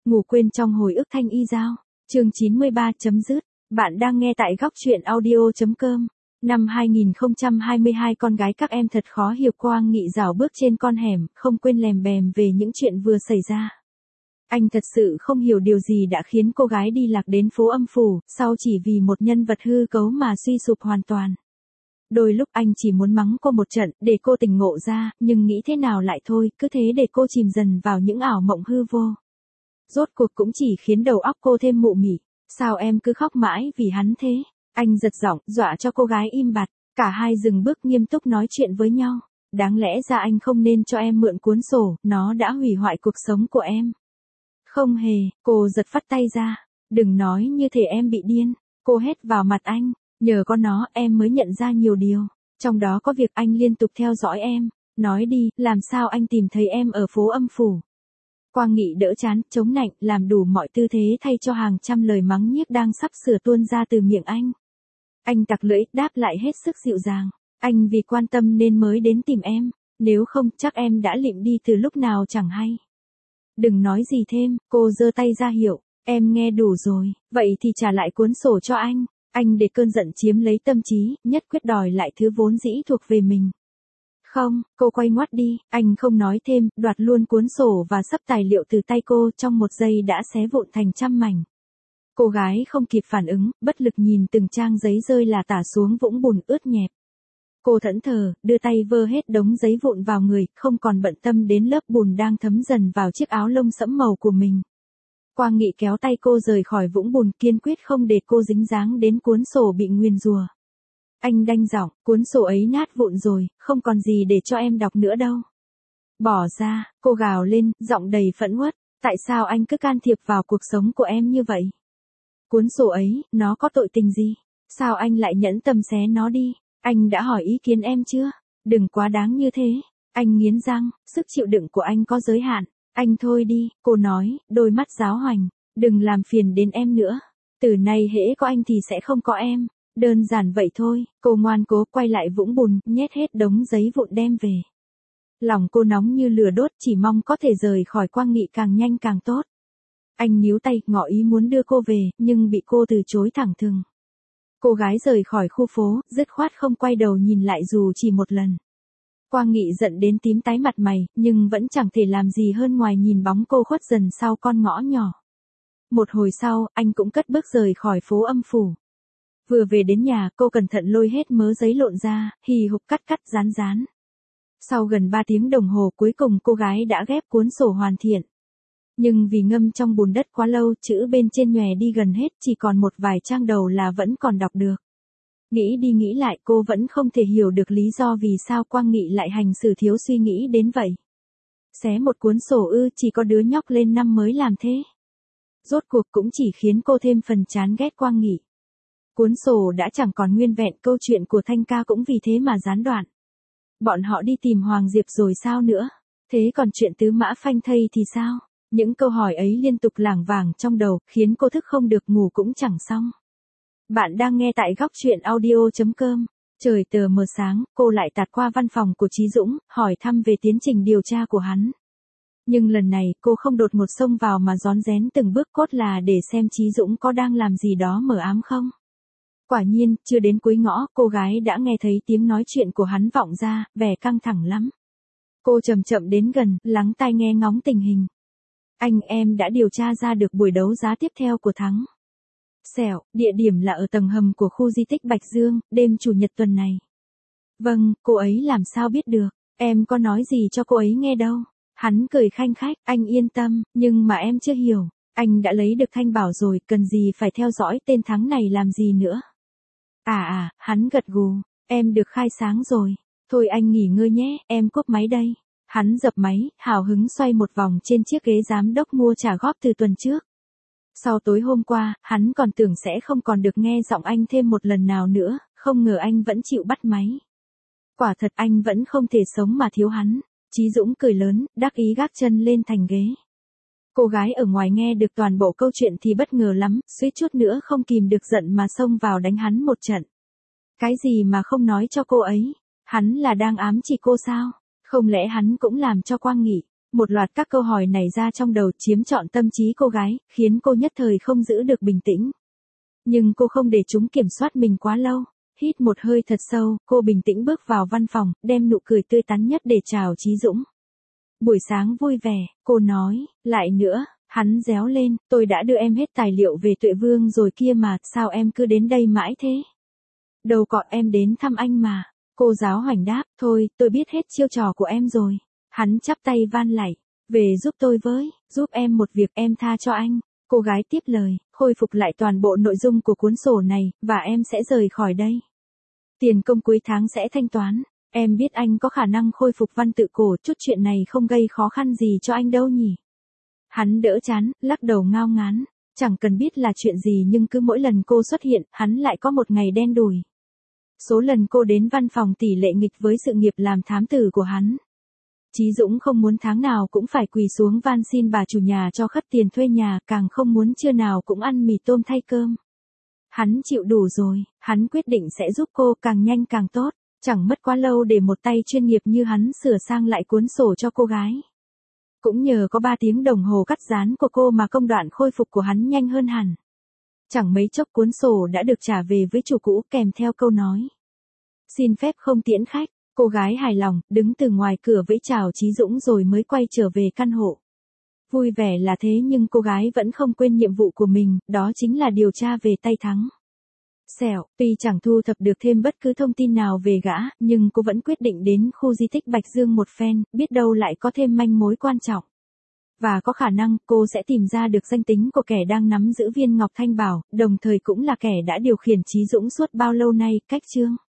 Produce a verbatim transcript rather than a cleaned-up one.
Ngủ quên trong hồi ức Thanh Y Giao. Chương chín mươi ba chấm dứt. Bạn đang nghe tại góc truyện audio chấm com. Năm hai nghìn không trăm hai mươi hai con gái các em thật khó hiểu. Quang Nghị rảo bước trên con hẻm, không quên lèm bèm về những chuyện vừa xảy ra. Anh thật sự không hiểu điều gì đã khiến cô gái đi lạc đến phố âm phủ, sau chỉ vì một nhân vật hư cấu mà suy sụp hoàn toàn. Đôi lúc anh chỉ muốn mắng cô một trận, để cô tỉnh ngộ ra, nhưng nghĩ thế nào lại thôi, cứ thế để cô chìm dần vào những ảo mộng hư vô. Rốt cuộc cũng chỉ khiến đầu óc cô thêm mụ mị. Sao em cứ khóc mãi vì hắn thế? Anh giật giọng, dọa cho cô gái im bặt. Cả hai dừng bước nghiêm túc nói chuyện với nhau. Đáng lẽ ra anh không nên cho em mượn cuốn sổ, nó đã hủy hoại cuộc sống của em. Không hề, cô giật phắt tay ra. Đừng nói như thể em bị điên. Cô hét vào mặt anh. Nhờ có nó em mới nhận ra nhiều điều. Trong đó có việc anh liên tục theo dõi em. Nói đi, làm sao anh tìm thấy em ở phố âm phủ? Quang Nghị đỡ chán, chống nạnh, làm đủ mọi tư thế thay cho hàng trăm lời mắng nhiếc đang sắp sửa tuôn ra từ miệng anh. Anh tặc lưỡi, đáp lại hết sức dịu dàng. Anh vì quan tâm nên mới đến tìm em. Nếu không, chắc em đã lịm đi từ lúc nào chẳng hay. Đừng nói gì thêm, cô giơ tay ra hiệu. Em nghe đủ rồi, vậy thì trả lại cuốn sổ cho anh. Anh để cơn giận chiếm lấy tâm trí, nhất quyết đòi lại thứ vốn dĩ thuộc về mình. Không, cô quay ngoắt đi, anh không nói thêm, đoạt luôn cuốn sổ và xấp tài liệu từ tay cô, trong một giây đã xé vụn thành trăm mảnh. Cô gái không kịp phản ứng, bất lực nhìn từng trang giấy rơi là tả xuống vũng bùn ướt nhẹp. Cô thẫn thờ, đưa tay vơ hết đống giấy vụn vào người, không còn bận tâm đến lớp bùn đang thấm dần vào chiếc áo lông sẫm màu của mình. Quang Nghị kéo tay cô rời khỏi vũng bùn, kiên quyết không để cô dính dáng đến cuốn sổ bị nguyền rủa. Anh đanh giọng, cuốn sổ ấy nát vụn rồi, không còn gì để cho em đọc nữa đâu. Bỏ ra, cô gào lên, giọng đầy phẫn uất, tại sao anh cứ can thiệp vào cuộc sống của em như vậy? Cuốn sổ ấy, nó có tội tình gì? Sao anh lại nhẫn tâm xé nó đi? Anh đã hỏi ý kiến em chưa? Đừng quá đáng như thế. Anh nghiến răng, sức chịu đựng của anh có giới hạn. Anh thôi đi, cô nói, đôi mắt giáo hoành, đừng làm phiền đến em nữa. Từ nay hễ có anh thì sẽ không có em. Đơn giản vậy thôi, cô ngoan cố quay lại vũng bùn, nhét hết đống giấy vụn đem về. Lòng cô nóng như lửa đốt, chỉ mong có thể rời khỏi Quang Nghị càng nhanh càng tốt. Anh níu tay, ngỏ ý muốn đưa cô về, nhưng bị cô từ chối thẳng thừng. Cô gái rời khỏi khu phố, dứt khoát không quay đầu nhìn lại dù chỉ một lần. Quang Nghị giận đến tím tái mặt mày, nhưng vẫn chẳng thể làm gì hơn ngoài nhìn bóng cô khuất dần sau con ngõ nhỏ. Một hồi sau, anh cũng cất bước rời khỏi phố âm phủ. Vừa về đến nhà, cô cẩn thận lôi hết mớ giấy lộn ra, hì hục cắt cắt dán dán. Sau gần ba tiếng đồng hồ cuối cùng cô gái đã ghép cuốn sổ hoàn thiện. Nhưng vì ngâm trong bùn đất quá lâu, chữ bên trên nhòe đi gần hết, chỉ còn một vài trang đầu là vẫn còn đọc được. Nghĩ đi nghĩ lại cô vẫn không thể hiểu được lý do vì sao Quang Nghị lại hành xử thiếu suy nghĩ đến vậy. Xé một cuốn sổ ư, chỉ có đứa nhóc lên năm mới làm thế. Rốt cuộc cũng chỉ khiến cô thêm phần chán ghét Quang Nghị. Cuốn sổ đã chẳng còn nguyên vẹn, câu chuyện của Thanh Ca cũng vì thế mà gián đoạn. Bọn họ đi tìm Hoàng Diệp rồi sao nữa? Thế còn chuyện Tứ Mã phanh thây thì sao? Những câu hỏi ấy liên tục lảng vảng trong đầu, khiến cô thức không được, ngủ cũng chẳng xong. Bạn đang nghe tại góc truyện audio chấm com. Trời tờ mờ sáng, cô lại tạt qua văn phòng của Chí Dũng, hỏi thăm về tiến trình điều tra của hắn. Nhưng lần này, cô không đột ngột xông vào mà rón rén từng bước, cốt là để xem Chí Dũng có đang làm gì đó mờ ám không. Quả nhiên, chưa đến cuối ngõ, cô gái đã nghe thấy tiếng nói chuyện của hắn vọng ra, vẻ căng thẳng lắm. Cô chậm chậm đến gần, lắng tai nghe ngóng tình hình. Anh em đã điều tra ra được buổi đấu giá tiếp theo của Thắng Sẹo, địa điểm là ở tầng hầm của khu di tích Bạch Dương, đêm chủ nhật tuần này. Vâng, cô ấy làm sao biết được, em có nói gì cho cô ấy nghe đâu. Hắn cười khanh khách, anh yên tâm, nhưng mà em chưa hiểu, anh đã lấy được Thanh Bảo rồi, cần gì phải theo dõi tên Thắng này làm gì nữa. À à, hắn gật gù, em được khai sáng rồi, thôi anh nghỉ ngơi nhé, em cúp máy đây. Hắn dập máy, hào hứng xoay một vòng trên chiếc ghế giám đốc mua trả góp từ tuần trước. Sau tối hôm qua, hắn còn tưởng sẽ không còn được nghe giọng anh thêm một lần nào nữa, không ngờ anh vẫn chịu bắt máy. Quả thật anh vẫn không thể sống mà thiếu hắn. Chí Dũng cười lớn, đắc ý gác chân lên thành ghế. Cô gái ở ngoài nghe được toàn bộ câu chuyện thì bất ngờ lắm, suýt chút nữa không kìm được giận mà xông vào đánh hắn một trận. Cái gì mà không nói cho cô ấy? Hắn là đang ám chỉ cô sao? Không lẽ hắn cũng làm cho Quang Nghị Một loạt các câu hỏi nảy ra trong đầu chiếm trọn tâm trí cô gái, khiến cô nhất thời không giữ được bình tĩnh. Nhưng cô không để chúng kiểm soát mình quá lâu. Hít một hơi thật sâu, cô bình tĩnh bước vào văn phòng, đem nụ cười tươi tắn nhất để chào Chí Dũng. Buổi sáng vui vẻ, cô nói, lại nữa, hắn réo lên, tôi đã đưa em hết tài liệu về Tuệ Vương rồi kia mà, sao em cứ đến đây mãi thế? Đâu có, em đến thăm anh mà. Cô giáo hoành đáp, thôi, tôi biết hết chiêu trò của em rồi. Hắn chắp tay van lạy, về giúp tôi với, giúp em một việc, em tha cho anh. Cô gái tiếp lời, khôi phục lại toàn bộ nội dung của cuốn sổ này, và em sẽ rời khỏi đây. Tiền công cuối tháng sẽ thanh toán. Em biết anh có khả năng khôi phục văn tự cổ, chút chuyện này không gây khó khăn gì cho anh đâu nhỉ. Hắn đỡ chán, lắc đầu ngao ngán. Chẳng cần biết là chuyện gì nhưng cứ mỗi lần cô xuất hiện, hắn lại có một ngày đen đủi. Số lần cô đến văn phòng tỷ lệ nghịch với sự nghiệp làm thám tử của hắn. Chí Dũng không muốn tháng nào cũng phải quỳ xuống van xin bà chủ nhà cho khất tiền thuê nhà, càng không muốn trưa nào cũng ăn mì tôm thay cơm. Hắn chịu đủ rồi, hắn quyết định sẽ giúp cô càng nhanh càng tốt, chẳng mất quá lâu để một tay chuyên nghiệp như hắn sửa sang lại cuốn sổ cho cô gái. Cũng nhờ có ba tiếng đồng hồ cắt dán của cô mà công đoạn khôi phục của hắn nhanh hơn hẳn. Chẳng mấy chốc cuốn sổ đã được trả về với chủ cũ kèm theo câu nói. Xin phép không tiễn khách, cô gái hài lòng, đứng từ ngoài cửa vẫy chào Chí Dũng rồi mới quay trở về căn hộ. Vui vẻ là thế nhưng cô gái vẫn không quên nhiệm vụ của mình, đó chính là điều tra về tay Thắng. Xẻo, tuy chẳng thu thập được thêm bất cứ thông tin nào về gã, nhưng cô vẫn quyết định đến khu di tích Bạch Dương một phen, biết đâu lại có thêm manh mối quan trọng. Và có khả năng cô sẽ tìm ra được danh tính của kẻ đang nắm giữ viên ngọc thanh bảo, đồng thời cũng là kẻ đã điều khiển Chí Dũng suốt bao lâu nay, cách chương.